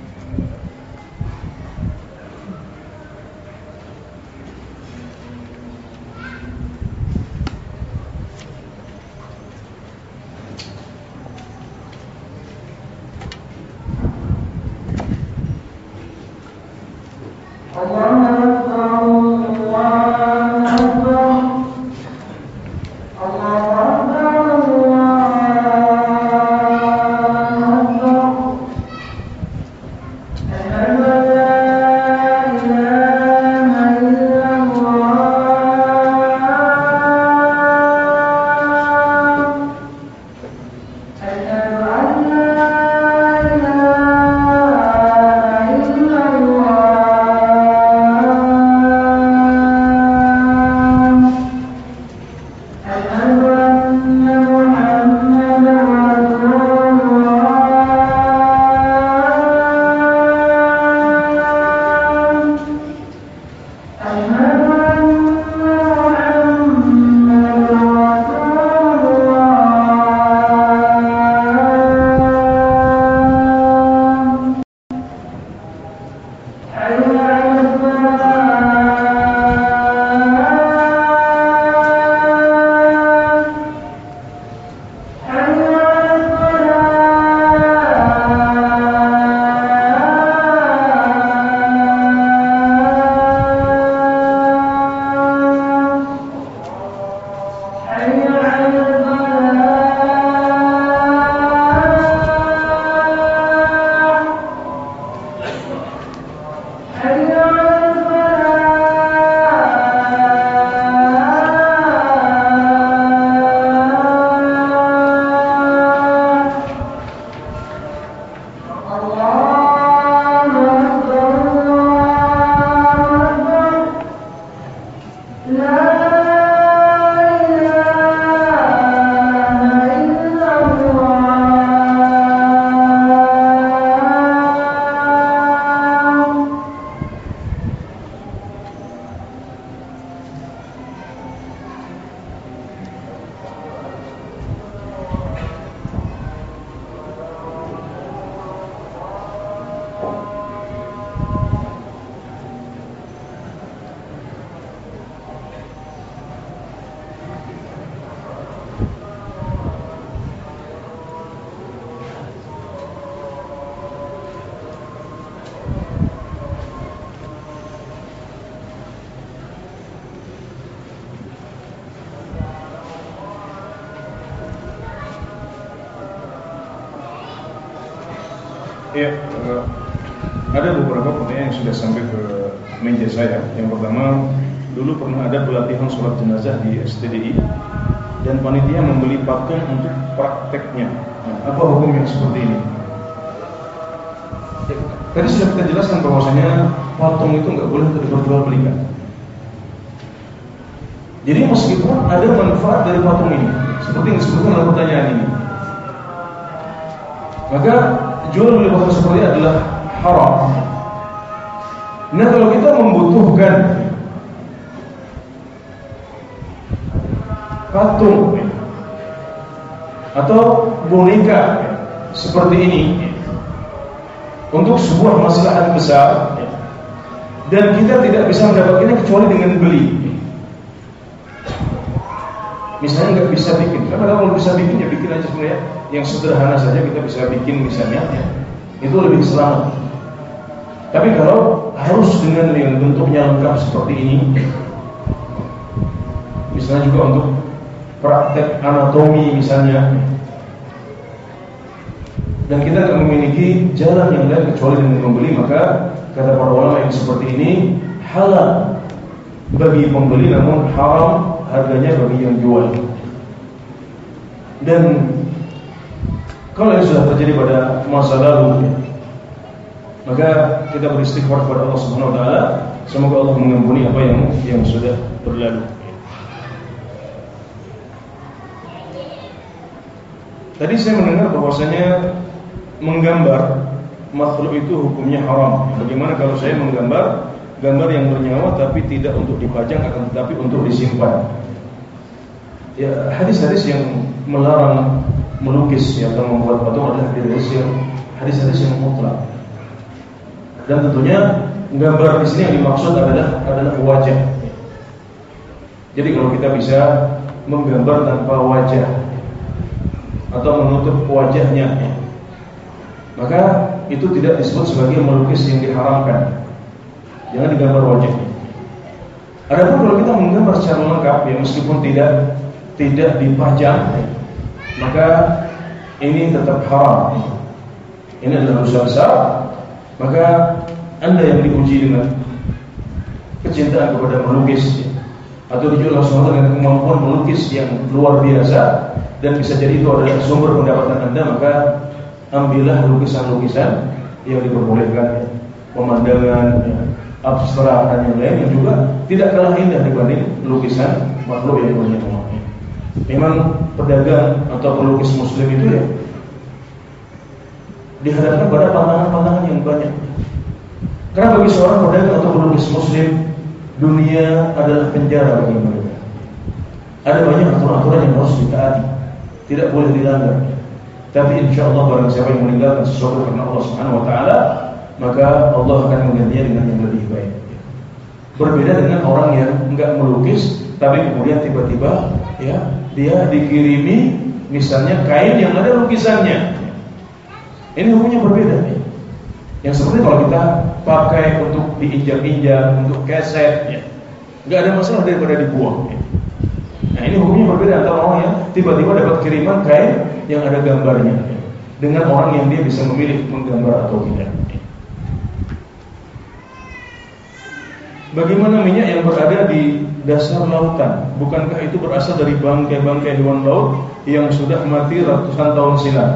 Ya, uh, ada beberapa pertanyaan yang sudah sampai ke meja saya. Yang pertama, dulu pernah ada pelatihan sholat jenazah di S T D I dan panitia membeli patung untuk prakteknya. Nah, apa hukum yang seperti ini? Ya, tadi sudah kita jelaskan bahwasanya patung itu nggak boleh diperjualbelikan. Jadi meskipun ada manfaat dari patung ini, seperti yang disebutkan dalam pertanyaan ini, maka jual beli patung seperti ini adalah haram. Nah, kalau kita membutuhkan patung atau boneka seperti ini untuk sebuah maslahat besar dan kita tidak bisa mendapatkannya kecuali dengan beli. Misalnya nggak bisa bikin, karena kalau bisa bikin ya bikin aja sebenarnya yang sederhana saja kita bisa bikin misalnya, ya, itu lebih selamat. Tapi kalau harus dengan yang bentuknya lengkap seperti ini, misalnya juga untuk praktek anatomi misalnya, dan kita tidak memiliki jalan yang lain kecuali dengan membeli, maka kata para ulama yang seperti ini halal bagi pembeli namun haram harganya bagi yang jual. Dan kalau ini sudah terjadi pada masa lalu, maka kita beristighfar kepada Allah Subhanahu wa taala, semoga Allah mengampuni apa yang yang sudah berlalu. Tadi saya mendengar bahwasanya menggambar makhluk itu hukumnya haram. Bagaimana kalau saya menggambar gambar yang bernyawa tapi tidak untuk dipajang, akan tetapi untuk disimpan? Ya, hadis-hadis yang melarang melukis ya, atau membuat patung adalah hadis yang hadis-hadis yang mutlak. Dan tentunya gambar di sini yang dimaksud adalah adalah wajah. Jadi kalau kita bisa menggambar tanpa wajah atau menutup wajahnya, maka itu tidak disebut sebagai melukis yang diharamkan. Jangan digambar wajahnya. Adapun kalau kita menggambar secara lengkap, ya meskipun tidak tidak dipajang, maka ini tetap haram. Ini adalah dosa besar. Maka Anda yang diuji dengan kecintaan kepada melukis, ya, atau diuji Allah subhanahu wa taala dengan kemampuan melukis yang luar biasa, dan bisa jadi itu adalah sumber pendapatan Anda, maka ambillah lukisan-lukisan yang diperbolehkan, ya, pemandangan, ya, abstrak dan yang lain yang juga tidak kalah indah dibanding lukisan makhluk yang bernyawa. Memang pedagang atau pelukis muslim itu ya dihadapkan pada pantangan-pantangan yang banyak. Karena bagi seorang pedagang atau pelukis muslim, dunia adalah penjara bagi mereka. Ada banyak aturan-aturan yang harus ditaati, tidak boleh dilanggar. Tapi insya Allah barang siapa yang meninggalkan sesuatu karena Allah Subhanahu wa taala, maka Allah akan menggantinya dengan yang lebih baik. Berbeda dengan orang yang enggak melukis, tapi kemudian tiba-tiba ya dia dikirimi misalnya kain yang ada lukisannya. Ini hukumnya berbeda. Yang seperti kalau kita pakai untuk diinjak-injak, untuk keset, ya, enggak ada masalah daripada dibuang. Ya. Nah ini hukumnya berbeda antara orang yang tiba-tiba dapat kiriman kain yang ada gambarnya, ya, dengan orang yang dia bisa memilih menggambar atau tidak. Bagaimana minyak yang berada di dasar lautan? Bukankah itu berasal dari bangkai-bangkai hewan laut yang sudah mati ratusan tahun silam?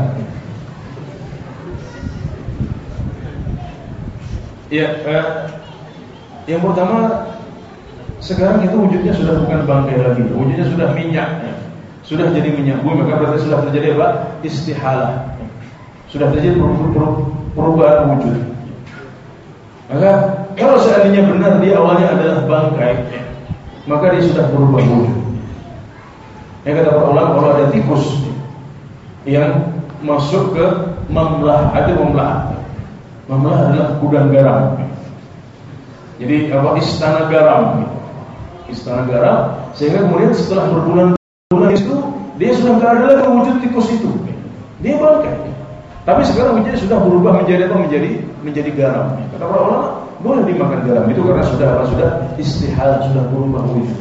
Ya, eh, yang pertama, sekarang itu wujudnya sudah bukan bangkai lagi, wujudnya sudah minyak, ya. Sudah jadi minyak bumi, maka berarti sudah terjadi apa? Istihalah, sudah terjadi perubahan wujud. Maka kalau seandainya benar dia awalnya adalah bangkai, ya, maka dia sudah berubah wujud. Yang kata para ulama, kalau ada tikus yang masuk ke mamlah, ada mamlah. Mamlah adalah gudang garam. Jadi apa, istana garam, istana garam, sehingga kemudian setelah berbulan-bulan itu dia sudah tidak ada lagi wujud tikus itu, dia bangkai. Tapi sekarang wujudnya sudah berubah menjadi apa? Menjadi menjadi garam. Kata para ulama, boleh dimakan garam itu karena sudah apa? Sudah istihal, sudah berubah wujud.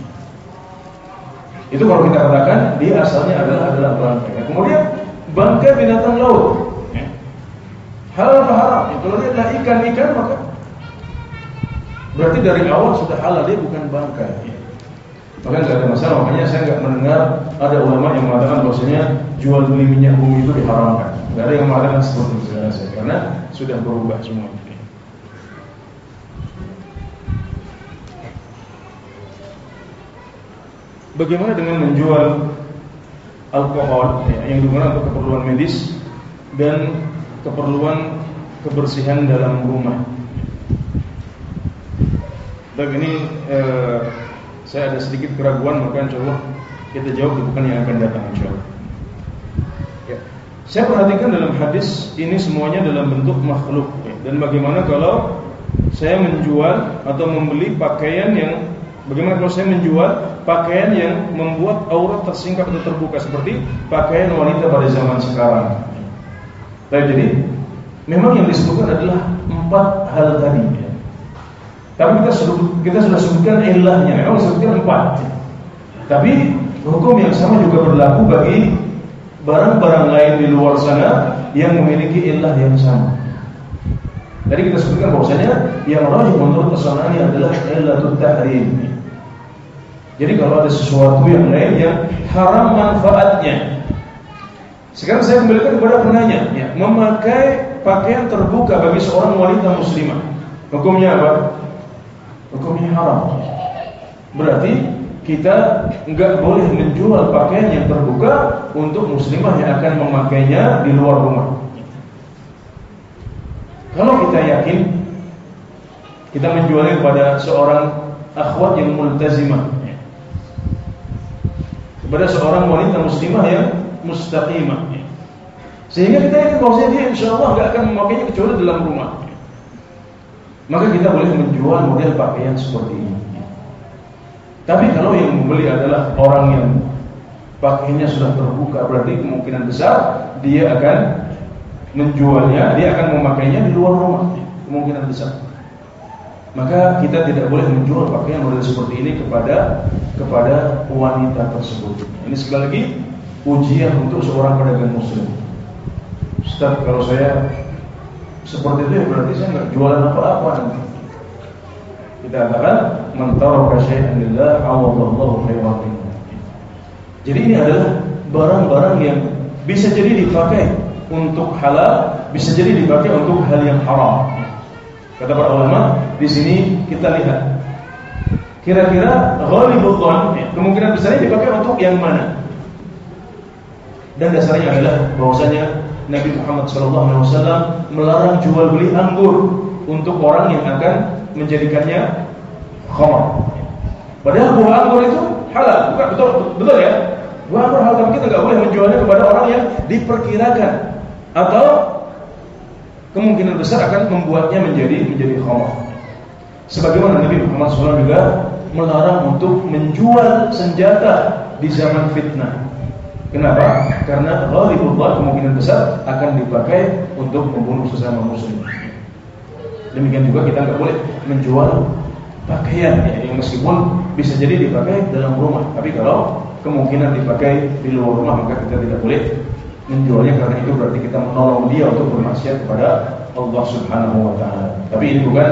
Itu kalau kita katakan dia asalnya adalah adalah bangkai. Kemudian bangkai binatang laut. Halal atau haram? Ya, kalau dia adalah ikan-ikan maka berarti dari awal sudah halal, dia bukan bangkai. Ya. Maka tidak ada masalah. Makanya saya nggak mendengar ada ulama yang mengatakan bahwasanya jual beli minyak bumi itu diharamkan. Tidak ada yang mengatakan seperti itu saya, karena sudah berubah semua. Bagaimana dengan menjual alkohol, ya, yang digunakan untuk keperluan medis dan keperluan kebersihan dalam rumah? Baik, ini eh, saya ada sedikit keraguan, maka insya Allah kita jawab di bukan yang akan datang insya Allah. Ya. Saya perhatikan dalam hadis ini semuanya dalam bentuk makhluk. Dan bagaimana kalau saya menjual atau membeli pakaian yang, bagaimana kalau saya menjual pakaian yang membuat aurat tersingkap atau terbuka seperti pakaian wanita pada zaman sekarang. Baik, jadi memang yang disebutkan adalah empat hal tadi. Tapi kita sudah, kita sudah sebutkan ilahnya, memang disebutkan empat. Tapi hukum yang sama juga berlaku bagi barang-barang lain di luar sana yang memiliki ilah yang sama. Tadi kita sebutkan bahwasanya yang rajih menurut As-San'ani adalah illatul tahrim. Jadi kalau ada sesuatu yang lain yang haram manfaatnya. Sekarang saya kembalikan kepada penanya, ya, memakai pakaian terbuka bagi seorang wanita muslimah, hukumnya apa? Hukumnya haram. Berarti kita enggak boleh menjual pakaian yang terbuka untuk muslimah yang akan memakainya di luar rumah. Kalau kita yakin kita menjualnya kepada seorang akhwat yang multazimah, kepada seorang wanita muslimah yang mustaqimah, sehingga kita yakin bahwa dia insyaallah enggak akan memakainya kecuali dalam rumah, maka kita boleh menjual model pakaian seperti ini. Tapi kalau yang membeli adalah orang yang pakaiannya sudah terbuka, berarti kemungkinan besar dia akan menjualnya, dia akan memakainya di luar rumah, kemungkinan besar. Maka kita tidak boleh menjual pakaian model seperti ini kepada kepada wanita tersebut. Ini sekali lagi ujian untuk seorang pedagang muslim. Ustaz, kalau saya seperti itu ya berarti saya nggak jualan apa-apa nanti. Kita katakan man taraka syai'an lillah awadallahu khairan minhu. Jadi ini adalah barang-barang yang bisa jadi dipakai untuk halal, bisa jadi dipakai untuk hal yang haram. Kata para ulama, di sini kita lihat kira-kira ghalibul dhann, kemungkinan besarnya dipakai untuk yang mana? Dan dasarnya adalah bahwasanya Nabi Muhammad shallallahu alaihi wasallam melarang jual beli anggur untuk orang yang akan menjadikannya khamar. Padahal buah anggur itu halal, bukan? Betul, betul ya? Buah anggur halal, tapi kita nggak boleh menjualnya kepada orang yang diperkirakan atau kemungkinan besar akan membuatnya menjadi menjadi khamar. Sebagaimana Nabi Muhammad shallallahu alaihi wasallam juga melarang untuk menjual senjata di zaman fitnah. Kenapa? Karena ghalibullah kemungkinan besar akan dipakai untuk membunuh sesama muslim. Demikian juga kita nggak boleh menjual pakaian ya, yang meskipun bisa jadi dipakai dalam rumah, tapi kalau kemungkinan dipakai di luar rumah maka kita tidak boleh menjualnya, karena itu berarti kita menolong dia untuk bermaksiat kepada Allah Subhanahu wa taala. Tapi ini bukan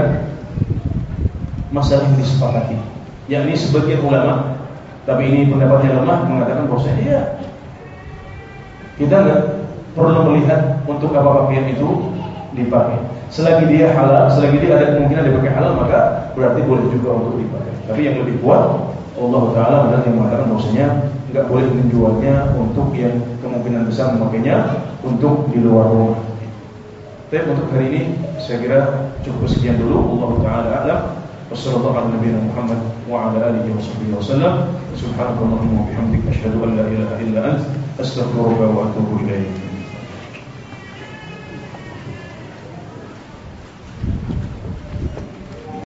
masalah yang disepakati, yakni sebagian ulama, tapi ini pendapatnya lemah, mengatakan bahwa iya, kita nggak perlu melihat untuk apa pakaian itu dipakai. Selagi dia halal, selagi dia ada kemungkinan dipakai halal, maka berarti boleh juga untuk dipakai. Tapi yang lebih kuat, Allah Taala benar yang mengatakan bahwasanya nggak boleh menjualnya untuk yang kemungkinan besar memakainya untuk di luar rumah. Tapi untuk hari ini saya kira cukup sekian dulu. Allah Taala a'lam. Wassallallahu ala nabiyina Muhammad wa ala alihi wa sallam. Subhanakallahumma wa bihamdika asyhadu an la ilaha illa anta astaghfiruka wa atubu ilaik.